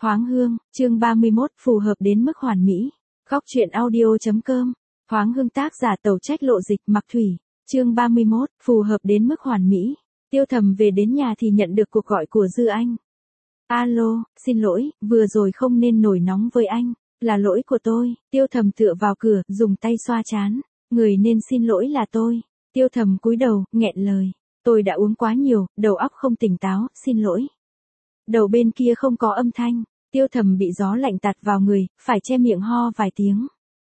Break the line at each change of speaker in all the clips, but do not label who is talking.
Thoáng hương, chương 31, phù hợp đến mức hoàn mỹ. Góc truyện audio.com. Thoáng hương tác giả Tàu Trách Lộ Dịch Mặc Thủy. Chương 31, phù hợp đến mức hoàn mỹ. Tiêu Thầm về đến nhà thì nhận được cuộc gọi của Dư Anh. Alo, xin lỗi, vừa rồi không nên nổi nóng với anh. Là lỗi của tôi. Tiêu Thầm tựa vào cửa, dùng tay xoa trán. Người nên xin lỗi là tôi. Tiêu Thầm cúi đầu, nghẹn lời. Tôi đã uống quá nhiều, đầu óc không tỉnh táo, xin lỗi. Đầu bên kia không có âm thanh. Tiêu Thầm bị gió lạnh tạt vào người, phải che miệng ho vài tiếng.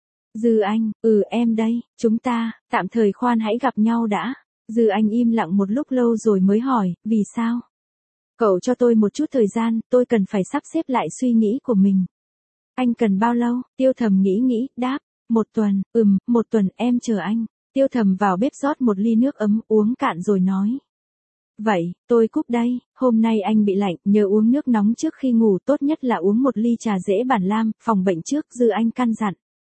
Dư Anh, em đây, chúng ta, tạm thời khoan hãy gặp nhau đã. Dư Anh im lặng một lúc lâu rồi mới hỏi, vì sao? Cậu cho tôi một chút thời gian, tôi cần phải sắp xếp lại suy nghĩ của mình. Anh cần bao lâu? Tiêu Thầm nghĩ, đáp, 1 tuần, 1 tuần, em chờ anh. Tiêu Thầm vào bếp rót một ly nước ấm, uống cạn rồi nói. Vậy, tôi cúp đây, hôm nay anh bị lạnh, nhớ uống nước nóng trước khi ngủ, tốt nhất là uống một ly trà dễ bản lam, phòng bệnh trước, Dư Anh căn dặn.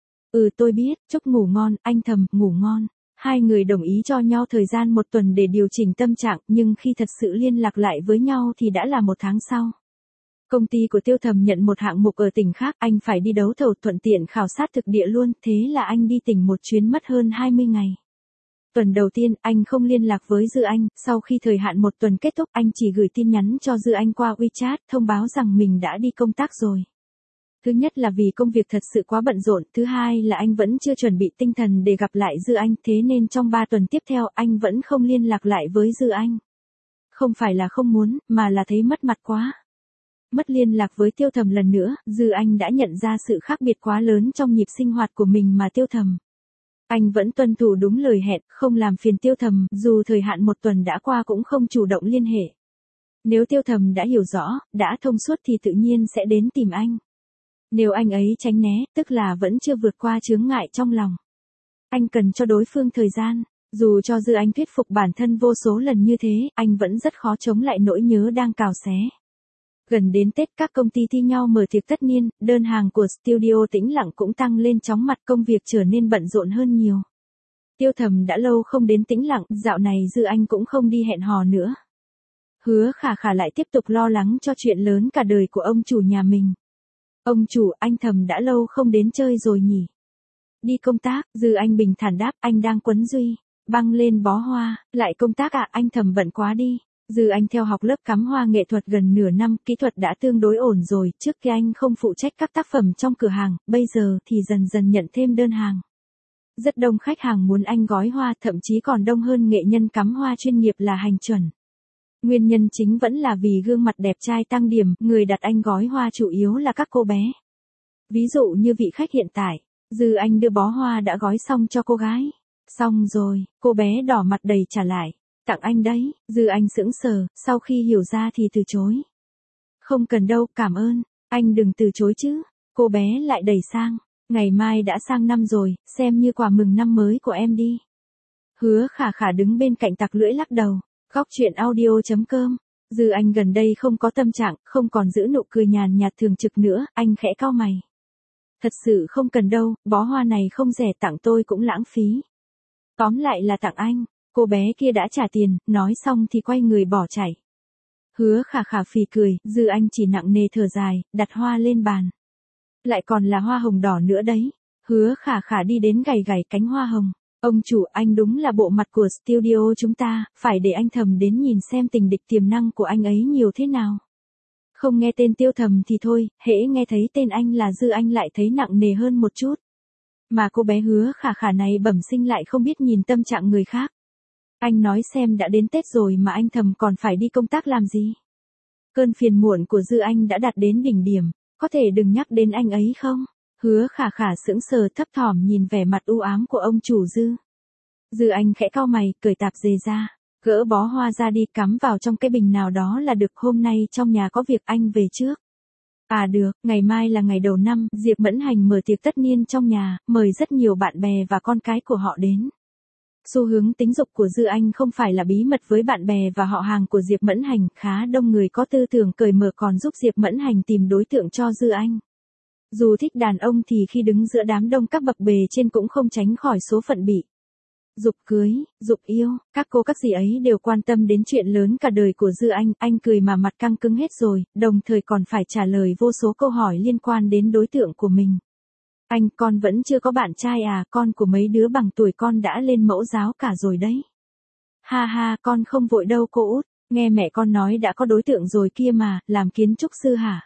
Tôi biết, chúc ngủ ngon, anh Thầm, ngủ ngon. Hai người đồng ý cho nhau thời gian 1 tuần để điều chỉnh tâm trạng, nhưng khi thật sự liên lạc lại với nhau thì đã là 1 tháng sau. Công ty của Tiêu Thầm nhận một hạng mục ở tỉnh khác, anh phải đi đấu thầu, thuận tiện khảo sát thực địa luôn, thế là anh đi tỉnh một chuyến mất hơn 20 ngày. Tuần đầu tiên, anh không liên lạc với Dư Anh, sau khi thời hạn 1 tuần kết thúc, anh chỉ gửi tin nhắn cho Dư Anh qua WeChat, thông báo rằng mình đã đi công tác rồi. Thứ nhất là vì công việc thật sự quá bận rộn, thứ hai là anh vẫn chưa chuẩn bị tinh thần để gặp lại Dư Anh, thế nên trong 3 tuần tiếp theo, anh vẫn không liên lạc lại với Dư Anh. Không phải là không muốn, mà là thấy mất mặt quá. Mất liên lạc với Tiêu Thầm lần nữa, Dư Anh đã nhận ra sự khác biệt quá lớn trong nhịp sinh hoạt của mình mà Tiêu Thầm. Anh vẫn tuân thủ đúng lời hẹn, không làm phiền Tiêu Thầm, dù thời hạn 1 tuần đã qua cũng không chủ động liên hệ. Nếu Tiêu Thầm đã hiểu rõ, đã thông suốt thì tự nhiên sẽ đến tìm anh. Nếu anh ấy tránh né, tức là vẫn chưa vượt qua chướng ngại trong lòng. Anh cần cho đối phương thời gian, dù cho Dư Anh thuyết phục bản thân vô số lần như thế, anh vẫn rất khó chống lại nỗi nhớ đang cào xé. Gần đến Tết, các công ty thi nhau mở tiệc tất niên, đơn hàng của studio Tĩnh Lặng cũng tăng lên chóng mặt, công việc trở nên bận rộn hơn nhiều. Tiêu Thầm đã lâu không đến Tĩnh Lặng, dạo này Dư Anh cũng không đi hẹn hò nữa. Hứa Khả Khả lại tiếp tục lo lắng cho chuyện lớn cả đời của ông chủ nhà mình. Ông chủ, anh Thầm đã lâu không đến chơi rồi nhỉ? Đi công tác, Dư Anh bình thản đáp, anh đang quấn Duy, băng lên bó hoa, lại công tác à, anh Thầm bận quá đi. Dư Anh theo học lớp cắm hoa nghệ thuật gần nửa năm, kỹ thuật đã tương đối ổn rồi, trước kia anh không phụ trách các tác phẩm trong cửa hàng, bây giờ thì dần dần nhận thêm đơn hàng. Rất đông khách hàng muốn anh gói hoa, thậm chí còn đông hơn nghệ nhân cắm hoa chuyên nghiệp là Hành Chuẩn. Nguyên nhân chính vẫn là vì gương mặt đẹp trai tăng điểm, người đặt anh gói hoa chủ yếu là các cô bé. Ví dụ như vị khách hiện tại, Dư Anh đưa bó hoa đã gói xong cho cô gái. Xong rồi, cô bé đỏ mặt đầy trả lại. Tặng anh đấy, Dư Anh sững sờ, sau khi hiểu ra thì từ chối. Không cần đâu, cảm ơn, anh đừng từ chối chứ. Cô bé lại đẩy sang, ngày mai đã sang năm rồi, xem như quà mừng năm mới của em đi. Hứa Khả Khả đứng bên cạnh tặc lưỡi lắc đầu. Góc truyện audio.com. Dư Anh gần đây không có tâm trạng, không còn giữ nụ cười nhàn nhạt thường trực nữa, anh khẽ cau mày. Thật sự không cần đâu, bó hoa này không rẻ, tặng tôi cũng lãng phí. Tóm lại là tặng anh. Cô bé kia đã trả tiền, nói xong thì quay người bỏ chạy. Hứa Khả Khả phì cười, Dư Anh chỉ nặng nề thở dài, đặt hoa lên bàn. Lại còn là hoa hồng đỏ nữa đấy. Hứa Khả Khả đi đến gảy cánh hoa hồng. Ông chủ, anh đúng là bộ mặt của studio chúng ta, phải để anh Thầm đến nhìn xem tình địch tiềm năng của anh ấy nhiều thế nào. Không nghe tên Tiêu Thầm thì thôi, hễ nghe thấy tên anh là Dư Anh lại thấy nặng nề hơn một chút. Mà cô bé Hứa Khả Khả này bẩm sinh lại không biết nhìn tâm trạng người khác. Anh nói xem, đã đến Tết rồi mà anh Thầm còn phải đi công tác làm gì? Cơn phiền muộn của Dư Anh đã đạt đến đỉnh điểm, có thể đừng nhắc đến anh ấy không? Hứa Khả Khả sững sờ thấp thỏm nhìn vẻ mặt u ám của ông chủ Dư. Dư Anh khẽ cau mày, cởi tạp dề ra, gỡ bó hoa ra đi, cắm vào trong cái bình nào đó là được, hôm nay trong nhà có việc anh về trước. À được, ngày mai là ngày đầu năm, Diệp Mẫn Hành mở tiệc tất niên trong nhà, mời rất nhiều bạn bè và con cái của họ đến. Xu hướng tính dục của Dư Anh không phải là bí mật với bạn bè và họ hàng của Diệp Mẫn Hành, khá đông người có tư tưởng cởi mở còn giúp Diệp Mẫn Hành tìm đối tượng cho Dư Anh. Dù thích đàn ông thì khi đứng giữa đám đông các bậc bề trên cũng không tránh khỏi số phận bị giục cưới, giục yêu, các cô các dì ấy đều quan tâm đến chuyện lớn cả đời của Dư Anh cười mà mặt căng cứng hết rồi, đồng thời còn phải trả lời vô số câu hỏi liên quan đến đối tượng của mình. Anh, con vẫn chưa có bạn trai à, con của mấy đứa bằng tuổi con đã lên mẫu giáo cả rồi đấy. Ha ha, con không vội đâu cô út, nghe mẹ con nói đã có đối tượng rồi kia mà, làm kiến trúc sư hả?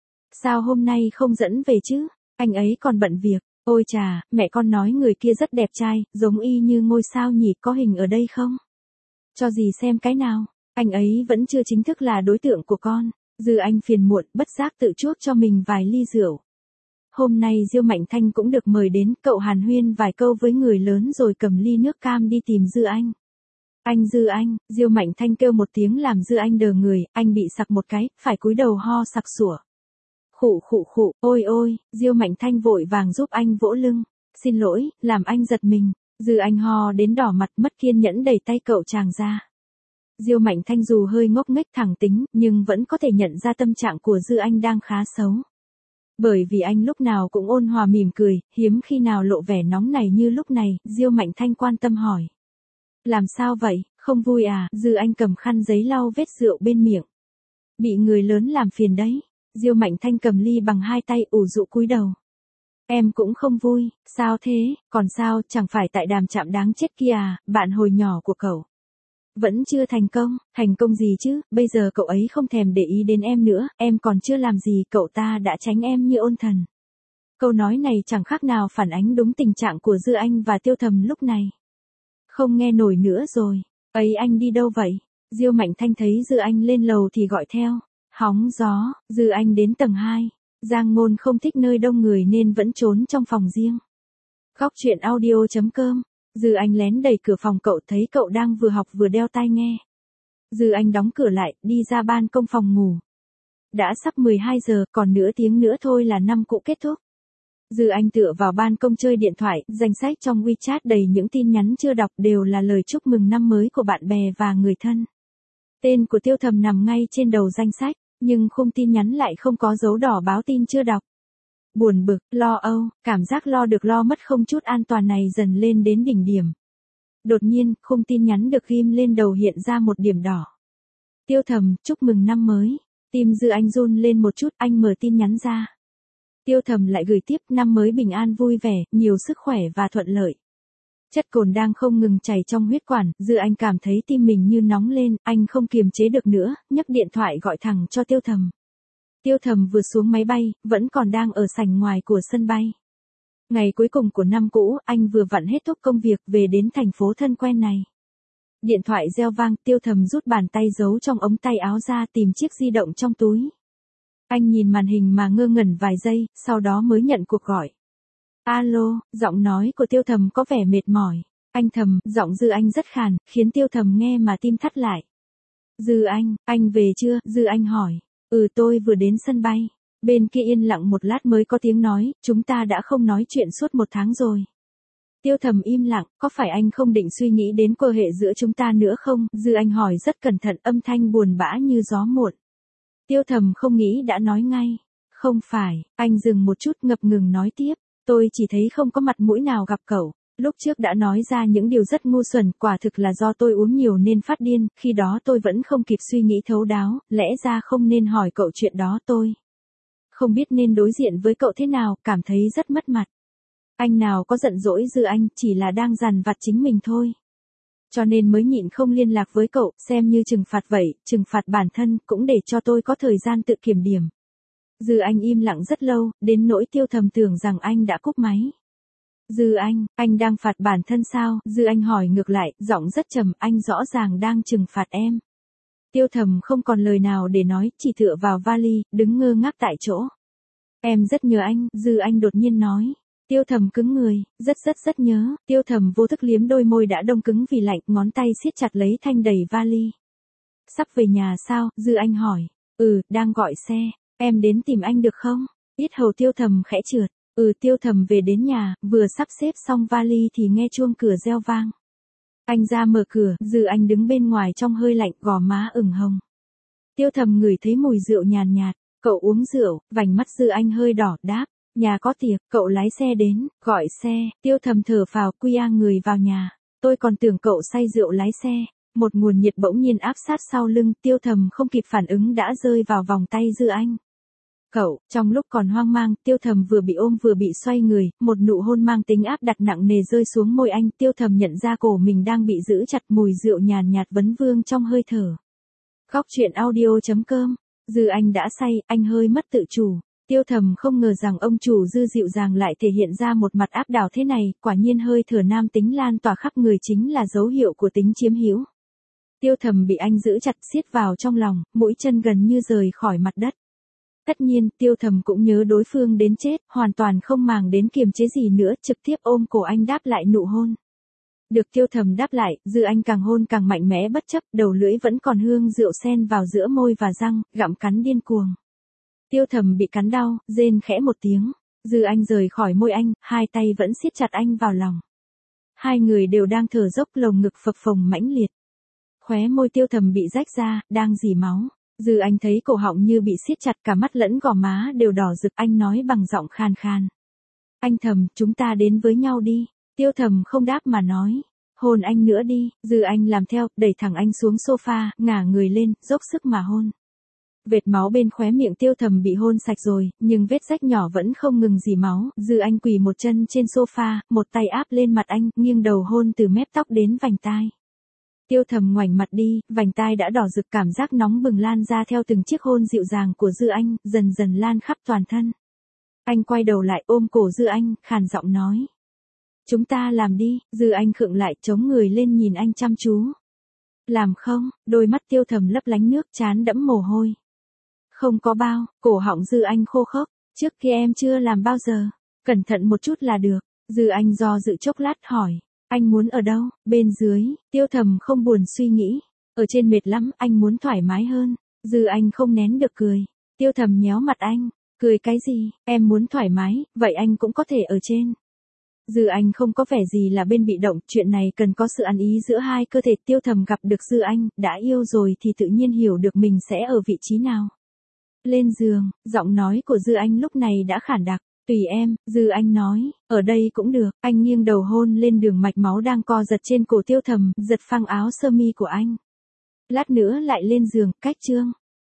Sao hôm nay không dẫn về chứ, anh ấy còn bận việc. Ôi chà, mẹ con nói người kia rất đẹp trai, giống y như ngôi sao nhỉ, có hình ở đây không? Cho dì xem cái nào, anh ấy vẫn chưa chính thức là đối tượng của con. Dư Anh phiền muộn, bất giác tự chuốc cho mình vài ly rượu. Hôm nay Diêu Mạnh Thanh cũng được mời đến, cậu hàn huyên vài câu với người lớn rồi cầm ly nước cam đi tìm Dư Anh. Dư Anh, Diêu Mạnh Thanh kêu một tiếng làm Dư Anh đờ người, anh bị sặc một cái, phải cúi đầu ho sặc sủa. Khụ khụ khụ, ôi ôi, Diêu Mạnh Thanh vội vàng giúp anh vỗ lưng. Xin lỗi, làm anh giật mình. Dư Anh ho đến đỏ mặt mất kiên nhẫn đẩy tay cậu chàng ra. Diêu Mạnh Thanh dù hơi ngốc nghếch thẳng tính, nhưng vẫn có thể nhận ra tâm trạng của Dư Anh đang khá xấu. Bởi vì anh lúc nào cũng ôn hòa mỉm cười, hiếm khi nào lộ vẻ nóng này như lúc này, Diêu Mạnh Thanh quan tâm hỏi. Làm sao vậy, không vui à? Dư Anh cầm khăn giấy lau vết rượu bên miệng. Bị người lớn làm phiền đấy. Diêu Mạnh Thanh cầm ly bằng hai tay ủ rũ cúi đầu. Em cũng không vui, sao thế, còn sao, chẳng phải tại đàm chạm đáng chết kia à, bạn hồi nhỏ của cậu. Vẫn chưa thành công gì chứ, bây giờ cậu ấy không thèm để ý đến em nữa, em còn chưa làm gì cậu ta đã tránh em như ôn thần. Câu nói này chẳng khác nào phản ánh đúng tình trạng của Dư Anh và Tiêu Thầm lúc này. Không nghe nổi nữa rồi, ấy anh đi đâu vậy? Diêu Mạnh Thanh thấy Dư Anh lên lầu thì gọi theo. Hóng gió, Dư Anh đến tầng 2. Giang Ngôn không thích nơi đông người nên vẫn trốn trong phòng riêng. Góc truyện audio.com. Dư Anh lén đẩy cửa phòng cậu thấy cậu đang vừa học vừa đeo tai nghe. Dư Anh đóng cửa lại, đi ra ban công phòng ngủ. Đã sắp 12 giờ, còn nửa tiếng nữa thôi là năm cũ kết thúc. Dư Anh tựa vào ban công chơi điện thoại, danh sách trong WeChat đầy những tin nhắn chưa đọc đều là lời chúc mừng năm mới của bạn bè và người thân. Tên của Tiêu Thầm nằm ngay trên đầu danh sách, nhưng khung tin nhắn lại không có dấu đỏ báo tin chưa đọc. Buồn bực, lo âu, cảm giác lo được lo mất không chút an toàn này dần lên đến đỉnh điểm. Đột nhiên, khung tin nhắn được ghim lên đầu hiện ra một điểm đỏ. Tiêu Thầm, chúc mừng năm mới. Tim Dư Anh run lên một chút, anh mở tin nhắn ra. Tiêu Thầm lại gửi tiếp, năm mới bình an vui vẻ, nhiều sức khỏe và thuận lợi. Chất cồn đang không ngừng chảy trong huyết quản, Dư Anh cảm thấy tim mình như nóng lên, anh không kiềm chế được nữa, nhấc điện thoại gọi thẳng cho Tiêu Thầm. Tiêu Thầm vừa xuống máy bay, vẫn còn đang ở sảnh ngoài của sân bay. Ngày cuối cùng của năm cũ, anh vừa vặn hết thúc công việc về đến thành phố thân quen này. Điện thoại reo vang, Tiêu Thầm rút bàn tay giấu trong ống tay áo ra tìm chiếc di động trong túi. Anh nhìn màn hình mà ngơ ngẩn vài giây, sau đó mới nhận cuộc gọi. Alo, giọng nói của Tiêu Thầm có vẻ mệt mỏi. Anh thầm, giọng Dư Anh rất khàn, khiến Tiêu Thầm nghe mà tim thắt lại. Dư anh về chưa? Dư Anh hỏi. Tôi vừa đến sân bay. Bên kia yên lặng một lát mới có tiếng nói, chúng ta đã không nói chuyện suốt 1 tháng rồi. Tiêu Thầm im lặng, có phải anh không định suy nghĩ đến quan hệ giữa chúng ta nữa không? Dư Anh hỏi rất cẩn thận, âm thanh buồn bã như gió muộn. Tiêu Thầm không nghĩ đã nói ngay. Không phải, anh dừng một chút ngập ngừng nói tiếp. Tôi chỉ thấy không có mặt mũi nào gặp cậu. Lúc trước đã nói ra những điều rất ngu xuẩn, quả thực là do tôi uống nhiều nên phát điên, khi đó tôi vẫn không kịp suy nghĩ thấu đáo, lẽ ra không nên hỏi cậu chuyện đó tôi. Không biết nên đối diện với cậu thế nào, cảm thấy rất mất mặt. Anh nào có giận dỗi Dư Anh, chỉ là đang dằn vặt chính mình thôi. Cho nên mới nhịn không liên lạc với cậu, xem như trừng phạt vậy, trừng phạt bản thân, cũng để cho tôi có thời gian tự kiểm điểm. Dư Anh im lặng rất lâu, đến nỗi Tiêu Thầm tưởng rằng anh đã cúp máy. Dư anh đang phạt bản thân sao? Dư Anh hỏi ngược lại, giọng rất trầm, anh rõ ràng đang trừng phạt em. Tiêu Thầm không còn lời nào để nói, chỉ tựa vào vali, đứng ngơ ngác tại chỗ. Em rất nhớ anh, Dư Anh đột nhiên nói. Tiêu Thầm cứng người, rất nhớ. Tiêu Thầm vô thức liếm đôi môi đã đông cứng vì lạnh, ngón tay siết chặt lấy thanh đầy vali. Sắp về nhà sao? Dư Anh hỏi. Đang gọi xe. Em đến tìm anh được không? Yết hầu Tiêu Thầm khẽ trượt. Tiêu Thầm về đến nhà, vừa sắp xếp xong vali thì nghe chuông cửa reo vang. Anh ra mở cửa, Dư Anh đứng bên ngoài trong hơi lạnh, gò má ửng hồng. Tiêu Thầm ngửi thấy mùi rượu nhàn nhạt. Cậu uống rượu? Vành mắt Dư Anh hơi đỏ, đáp. Nhà có tiệc, cậu lái xe đến, gọi xe. Tiêu Thầm thở phào, quy người vào nhà. Tôi còn tưởng cậu say rượu lái xe. Một nguồn nhiệt bỗng nhiên áp sát sau lưng, Tiêu Thầm không kịp phản ứng đã rơi vào vòng tay Dư Anh. Cậu, trong lúc còn hoang mang, Tiêu Thầm vừa bị ôm vừa bị xoay người, một nụ hôn mang tính áp đặt nặng nề rơi xuống môi anh, Tiêu Thầm nhận ra cổ mình đang bị giữ chặt, mùi rượu nhàn nhạt vấn vương trong hơi thở. Góc truyện audio.com. Dư Anh đã say, anh hơi mất tự chủ. Tiêu Thầm không ngờ rằng ông chủ Dư dịu dàng lại thể hiện ra một mặt áp đảo thế này, quả nhiên hơi thở nam tính lan tỏa khắp người chính là dấu hiệu của tính chiếm hữu. Tiêu Thầm bị anh giữ chặt siết vào trong lòng, mũi chân gần như rời khỏi mặt đất. Tất nhiên, Tiêu Thầm cũng nhớ đối phương đến chết, hoàn toàn không màng đến kiềm chế gì nữa, trực tiếp ôm cổ anh đáp lại nụ hôn. Được Tiêu Thầm đáp lại, Dư Anh càng hôn càng mạnh mẽ bất chấp, đầu lưỡi vẫn còn hương rượu xen vào giữa môi và răng, gặm cắn điên cuồng. Tiêu Thầm bị cắn đau, rên khẽ một tiếng. Dư Anh rời khỏi môi anh, hai tay vẫn siết chặt anh vào lòng. Hai người đều đang thở dốc, lồng ngực phập phồng mãnh liệt. Khóe môi Tiêu Thầm bị rách ra, đang rỉ máu. Dư Anh thấy cổ họng như bị siết chặt, cả mắt lẫn gò má đều đỏ rực, anh nói bằng giọng khàn khàn. Anh Thầm, chúng ta đến với nhau đi. Tiêu Thầm không đáp mà nói. Hôn anh nữa đi. Dư Anh làm theo, đẩy thẳng anh xuống sofa, ngả người lên, dốc sức mà hôn. Vệt máu bên khóe miệng Tiêu Thầm bị hôn sạch rồi, nhưng vết rách nhỏ vẫn không ngừng rỉ máu. Dư Anh quỳ một chân trên sofa, một tay áp lên mặt anh, nghiêng đầu hôn từ mép tóc đến vành tai. Tiêu Thầm ngoảnh mặt đi, vành tai đã đỏ rực, cảm giác nóng bừng lan ra theo từng chiếc hôn dịu dàng của Dư Anh, dần dần lan khắp toàn thân. Anh quay đầu lại ôm cổ Dư Anh, khàn giọng nói. Chúng ta làm đi. Dư Anh khựng lại, chống người lên nhìn anh chăm chú. Làm không? Đôi mắt Tiêu Thầm lấp lánh nước, trán đẫm mồ hôi. Không có bao. Cổ họng Dư Anh khô khốc. Trước kia em chưa làm bao giờ. Cẩn thận một chút là được. Dư Anh do dự chốc lát hỏi. Anh muốn ở đâu? Bên dưới. Tiêu Thầm không buồn suy nghĩ. Ở trên mệt lắm, anh muốn thoải mái hơn. Dư Anh không nén được cười. Tiêu Thầm nhéo mặt anh. Cười cái gì? Em muốn thoải mái, vậy anh cũng có thể ở trên. Dư Anh không có vẻ gì là bên bị động, chuyện này cần có sự ăn ý giữa hai cơ thể. Tiêu Thầm gặp được Dư Anh, đã yêu rồi thì tự nhiên hiểu được mình sẽ ở vị trí nào. Lên giường, giọng nói của Dư Anh lúc này đã khản đặc. Tùy em, Dư Anh nói, ở đây cũng được. Anh nghiêng đầu hôn lên đường mạch máu đang co giật trên cổ Tiêu Thầm, giật phăng áo sơ mi của anh. Lát nữa lại lên giường, cách chương.